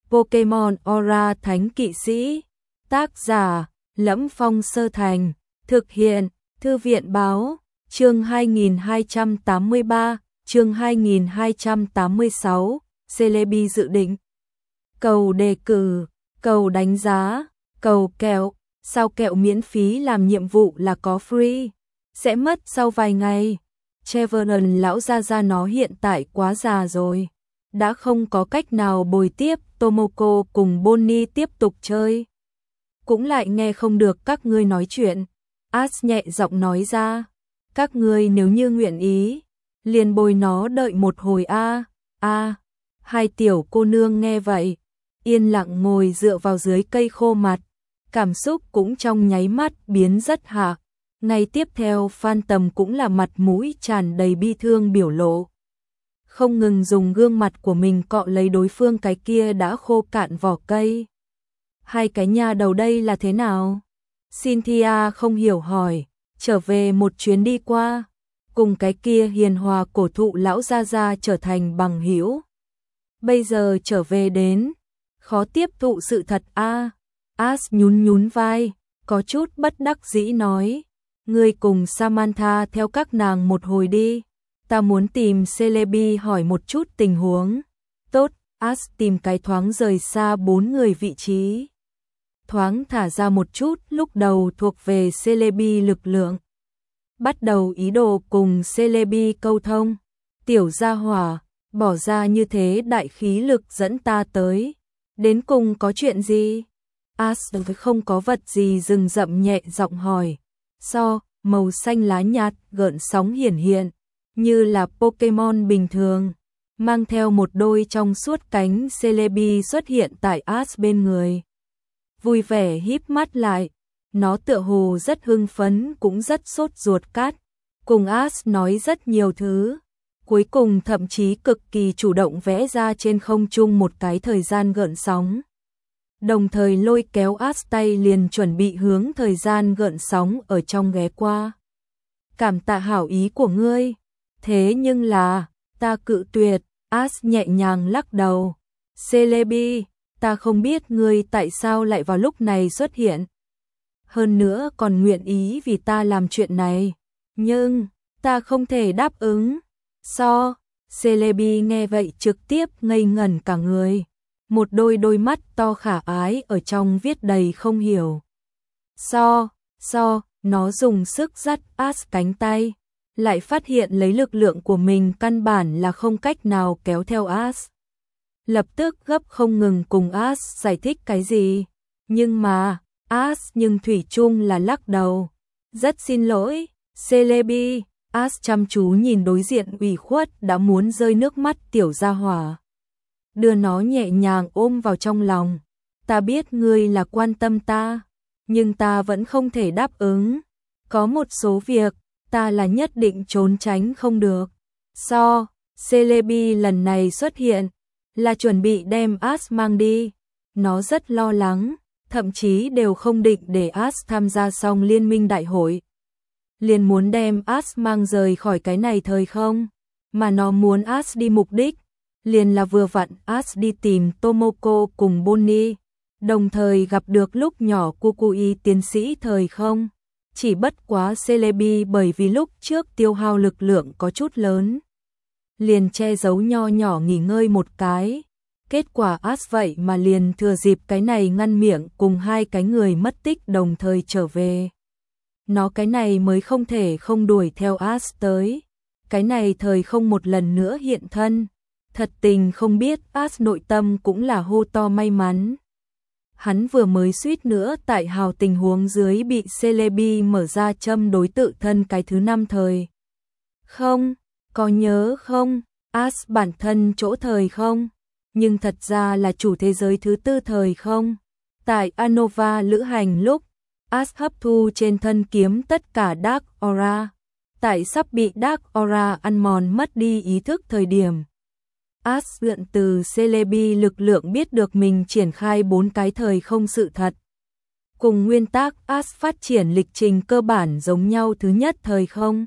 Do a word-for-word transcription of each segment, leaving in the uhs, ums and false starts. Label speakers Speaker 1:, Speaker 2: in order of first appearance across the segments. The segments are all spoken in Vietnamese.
Speaker 1: Pokemon Aura Thánh Kỵ Sĩ. Tác giả: Lẫm Phong Sơ Thành. Thực hiện: Thư viện báo. Chương hai nghìn hai trăm tám mươi ba, chương hai nghìn hai trăm tám mươi sáu, Celebi dự định. Cầu đề cử, cầu đánh giá, cầu kẹo, sao kẹo miễn phí làm nhiệm vụ là có free, sẽ mất sau vài ngày. Trevenant lão gia gia nó hiện tại quá già rồi, đã không có cách nào bồi tiếp Tomoko cùng Bonnie tiếp tục chơi. Cũng lại nghe không được các ngươi nói chuyện. Ash nhẹ giọng nói ra, các ngươi nếu như nguyện ý, liền bồi nó đợi một hồi a. A. Hai tiểu cô nương nghe vậy, yên lặng ngồi dựa vào dưới cây khô mặt, cảm xúc cũng trong nháy mắt biến rất hạ. Ngay tiếp theo Phantom cũng là mặt mũi tràn đầy bi thương biểu lộ, không ngừng dùng gương mặt của mình cọ lấy đối phương cái kia đã khô cạn vỏ cây. Hai cái nhà đầu đây là thế nào? Cynthia không hiểu hỏi, trở về một chuyến đi qua, cùng cái kia hiền hòa cổ thụ lão gia gia trở thành bằng hữu. Bây giờ trở về đến, khó tiếp thụ sự thật a. À. Ash nhún nhún vai, có chút bất đắc dĩ nói, ngươi cùng Samantha theo các nàng một hồi đi, ta muốn tìm Celebi hỏi một chút tình huống. Tốt, Ash tìm cái thoáng rời xa bốn người vị trí, thoáng thả ra một chút lúc đầu thuộc về Celebi lực lượng, bắt đầu ý đồ cùng Celebi câu thông. Tiểu gia hỏa, bỏ ra như thế đại khí lực dẫn ta tới, đến cùng có chuyện gì? Ash không có vật gì rừng rậm nhẹ giọng hỏi. So, màu xanh lá nhạt gợn sóng hiển hiện, như là Pokemon bình thường, mang theo một đôi trong suốt cánh. Celebi xuất hiện tại Ash bên người, vui vẻ híp mắt lại, nó tựa hồ rất hưng phấn cũng rất sốt ruột cát, cùng Ash nói rất nhiều thứ, cuối cùng thậm chí cực kỳ chủ động vẽ ra trên không trung một cái thời gian gợn sóng, đồng thời lôi kéo Ash tay liền chuẩn bị hướng thời gian gợn sóng ở trong ghé qua. Cảm tạ hảo ý của ngươi, thế nhưng là, ta cự tuyệt. Ash nhẹ nhàng lắc đầu. Celebi, ta không biết ngươi tại sao lại vào lúc này xuất hiện, hơn nữa còn nguyện ý vì ta làm chuyện này, nhưng ta không thể đáp ứng. So, Celebi nghe vậy trực tiếp ngây ngẩn cả người, một đôi đôi mắt to khả ái ở trong viết đầy không hiểu. So, so, nó dùng sức dắt Ash cánh tay, lại phát hiện lấy lực lượng của mình căn bản là không cách nào kéo theo Ash. Lập tức gấp không ngừng cùng Ash giải thích cái gì, nhưng mà, Ash nhưng thủy chung là lắc đầu. Rất xin lỗi, Celebi. Ash chăm chú nhìn đối diện ủy khuất đã muốn rơi nước mắt tiểu gia hỏa, đưa nó nhẹ nhàng ôm vào trong lòng. Ta biết ngươi là quan tâm ta, nhưng ta vẫn không thể đáp ứng. Có một số việc, ta là nhất định trốn tránh không được. So, Celebi lần này xuất hiện, là chuẩn bị đem Ash mang đi. Nó rất lo lắng, thậm chí đều không định để Ash tham gia xong liên minh đại hội, liền muốn đem Ash mang rời khỏi cái này thời không, mà nó muốn Ash đi mục đích, liền là vừa vặn Ash đi tìm Tomoko cùng Bonnie, đồng thời gặp được lúc nhỏ Kukui tiến sĩ thời không. Chỉ bất quá Celebi bởi vì lúc trước tiêu hao lực lượng có chút lớn, liền che giấu nho nhỏ nghỉ ngơi một cái. Kết quả Ash vậy mà liền thừa dịp cái này ngăn miệng cùng hai cái người mất tích đồng thời trở về. Nó cái này mới không thể không đuổi theo Ash tới. Cái này thời không một lần nữa hiện thân. Thật tình không biết Ash nội tâm cũng là hô to may mắn. Hắn vừa mới suýt nữa tại hào tình huống dưới bị Celebi mở ra châm đối tự thân cái thứ năm thời không. Có nhớ không? Ash bản thân chỗ thời không, nhưng thật ra là chủ thế giới thứ tư thời không. Tại Anova lữ hành lúc, Ash hấp thu trên thân kiếm tất cả Dark Aura. Tại sắp bị Dark Aura ăn mòn mất đi ý thức thời điểm, Ash lượn từ Celebi lực lượng biết được mình triển khai bốn cái thời không sự thật. Cùng nguyên tắc Ash phát triển lịch trình cơ bản giống nhau. Thứ nhất thời không,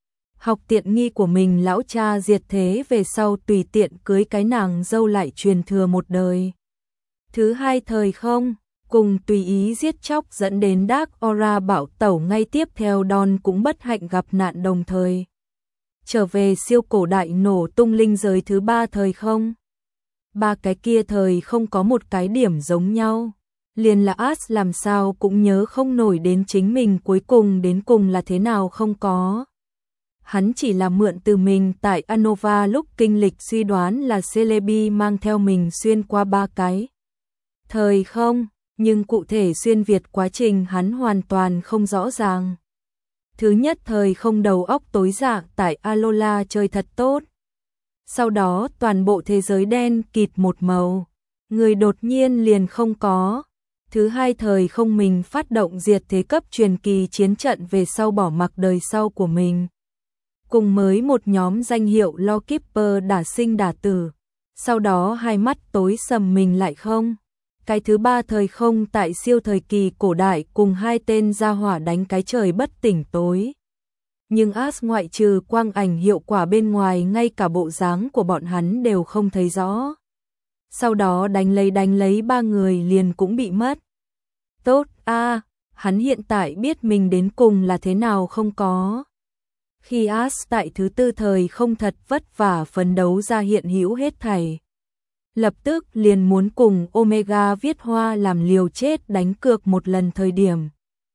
Speaker 1: học tiện nghi của mình lão cha diệt thế về sau tùy tiện cưới cái nàng dâu lại truyền thừa một đời. Thứ hai thời không, cùng tùy ý giết chóc dẫn đến Dark Aura bạo tẩu ngay tiếp theo Dawn cũng bất hạnh gặp nạn đồng thời. Trở về siêu cổ đại nổ tung linh giới thứ ba thời không. Ba cái kia thời không có một cái điểm giống nhau. Liền là Ash làm sao cũng nhớ không nổi đến chính mình cuối cùng đến cùng là thế nào không có. Hắn chỉ là mượn từ mình tại Anova lúc kinh lịch suy đoán là Celebi mang theo mình xuyên qua ba cái thời không, nhưng cụ thể xuyên việt quá trình hắn hoàn toàn không rõ ràng. Thứ nhất thời không đầu óc tối dạ tại Alola chơi thật tốt. Sau đó toàn bộ thế giới đen kịt một màu, người đột nhiên liền không có. Thứ hai thời không mình phát động diệt thế cấp truyền kỳ chiến trận về sau bỏ mặc đời sau của mình. Cùng mới một nhóm danh hiệu Lawkeeper đả sinh đả tử. Sau đó hai mắt tối sầm mình lại không. Cái thứ ba thời không tại siêu thời kỳ cổ đại cùng hai tên gia hỏa đánh cái trời bất tỉnh tối. Nhưng Ash ngoại trừ quang ảnh hiệu quả bên ngoài ngay cả bộ dáng của bọn hắn đều không thấy rõ. Sau đó đánh lấy đánh lấy ba người liền cũng bị mất. Tốt a, à, hắn hiện tại biết mình đến cùng là thế nào không có. Khi Ash tại thứ tư thời không thật vất vả phấn đấu ra hiện hữu hết thảy. Lập tức liền muốn cùng Omega viết hoa làm liều chết đánh cược một lần thời điểm.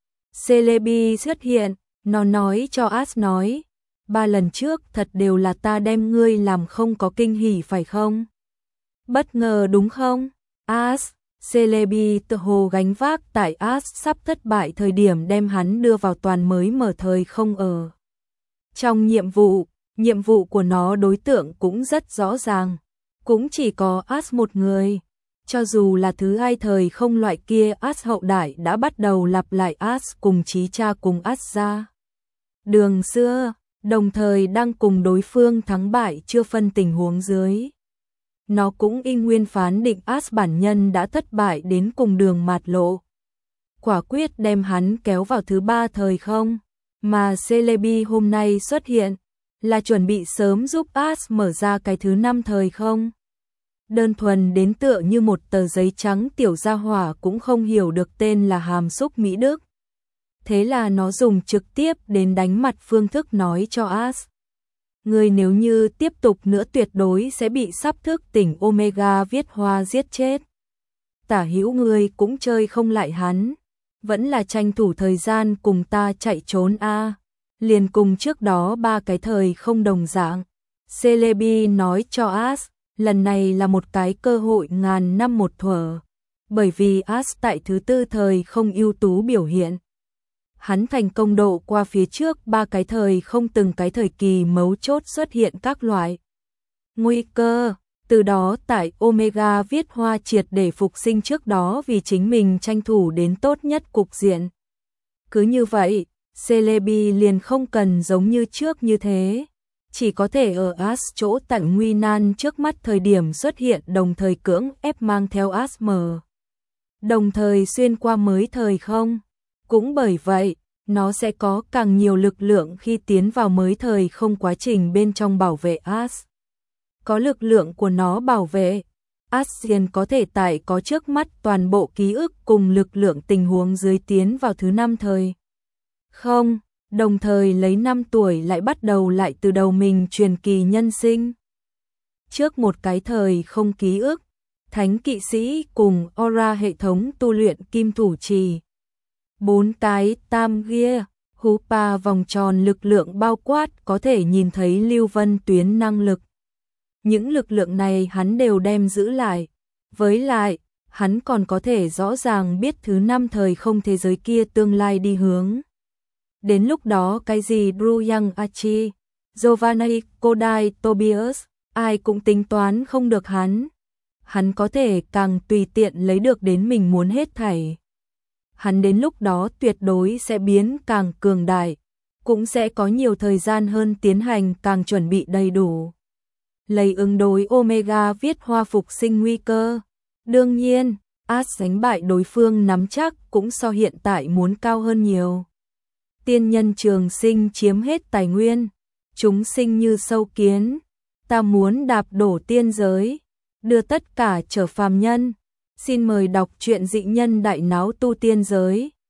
Speaker 1: Celebi xuất hiện, nó nói cho Ash nói, ba lần trước thật đều là ta đem ngươi làm không có kinh hỉ phải không? Bất ngờ đúng không? Ash, Celebi tự hồ gánh vác tại Ash sắp thất bại thời điểm đem hắn đưa vào toàn mới mở thời không ở. Trong nhiệm vụ, nhiệm vụ của nó đối tượng cũng rất rõ ràng. Cũng chỉ có Ash một người. Cho dù là thứ hai thời không loại kia Ash hậu đại đã bắt đầu lặp lại Ash cùng chí cha cùng Ash ra. Đường xưa, đồng thời đang cùng đối phương thắng bại chưa phân tình huống dưới. Nó cũng y nguyên phán định Ash bản nhân đã thất bại đến cùng đường mạt lộ. Quả quyết đem hắn kéo vào thứ ba thời không. Mà Celebi hôm nay xuất hiện là chuẩn bị sớm giúp Ash mở ra cái thứ năm thời không. Đơn thuần đến tựa như một tờ giấy trắng tiểu gia hỏa cũng không hiểu được tên là hàm xúc Mỹ Đức. Thế là nó dùng trực tiếp đến đánh mặt phương thức nói cho Ash. Người nếu như tiếp tục nữa tuyệt đối sẽ bị sắp thức tỉnh Omega viết hoa giết chết. Tả hữu người cũng chơi không lại hắn. Vẫn là tranh thủ thời gian cùng ta chạy trốn a. À. Liền cùng trước đó ba cái thời không đồng dạng. Celebi nói cho Ash, lần này là một cái cơ hội ngàn năm một thuở. Bởi vì Ash tại thứ tư thời không ưu tú biểu hiện. Hắn thành công độ qua phía trước ba cái thời không từng cái thời kỳ mấu chốt xuất hiện các loại nguy cơ. Từ đó tại Omega viết hoa triệt để phục sinh trước đó vì chính mình tranh thủ đến tốt nhất cục diện. Cứ như vậy, Celebi liền không cần giống như trước như thế. Chỉ có thể ở Ash chỗ tận nguy nan trước mắt thời điểm xuất hiện đồng thời cưỡng ép mang theo Ash mở. Đồng thời xuyên qua mới thời không. Cũng bởi vậy, nó sẽ có càng nhiều lực lượng khi tiến vào mới thời không quá trình bên trong bảo vệ Ash. Có lực lượng của nó bảo vệ, Ascian có thể tại có trước mắt toàn bộ ký ức cùng lực lượng tình huống dưới tiến vào thứ năm thời. Không, đồng thời lấy năm tuổi lại bắt đầu lại từ đầu mình truyền kỳ nhân sinh. Trước một cái thời không ký ức, thánh kỵ sĩ cùng aura hệ thống tu luyện kim thủ trì. Bốn cái tam gia, Hupa vòng tròn lực lượng bao quát có thể nhìn thấy lưu vân tuyến năng lực. Những lực lượng này hắn đều đem giữ lại. Với lại, hắn còn có thể rõ ràng biết thứ năm thời không thế giới kia tương lai đi hướng. Đến lúc đó cái gì Drew Young Archie, Giovanni, Kodai, Tobias, ai cũng tính toán không được hắn. Hắn có thể càng tùy tiện lấy được đến mình muốn hết thảy. Hắn đến lúc đó tuyệt đối sẽ biến càng cường đại, cũng sẽ có nhiều thời gian hơn tiến hành càng chuẩn bị đầy đủ. Lấy ứng đối Omega viết hoa phục sinh nguy cơ. Đương nhiên, Ash đánh bại đối phương nắm chắc cũng so hiện tại muốn cao hơn nhiều. Tiên nhân trường sinh chiếm hết tài nguyên, chúng sinh như sâu kiến, ta muốn đạp đổ tiên giới, đưa tất cả trở phàm nhân, Xin mời đọc truyện Dị nhân đại náo tu tiên giới.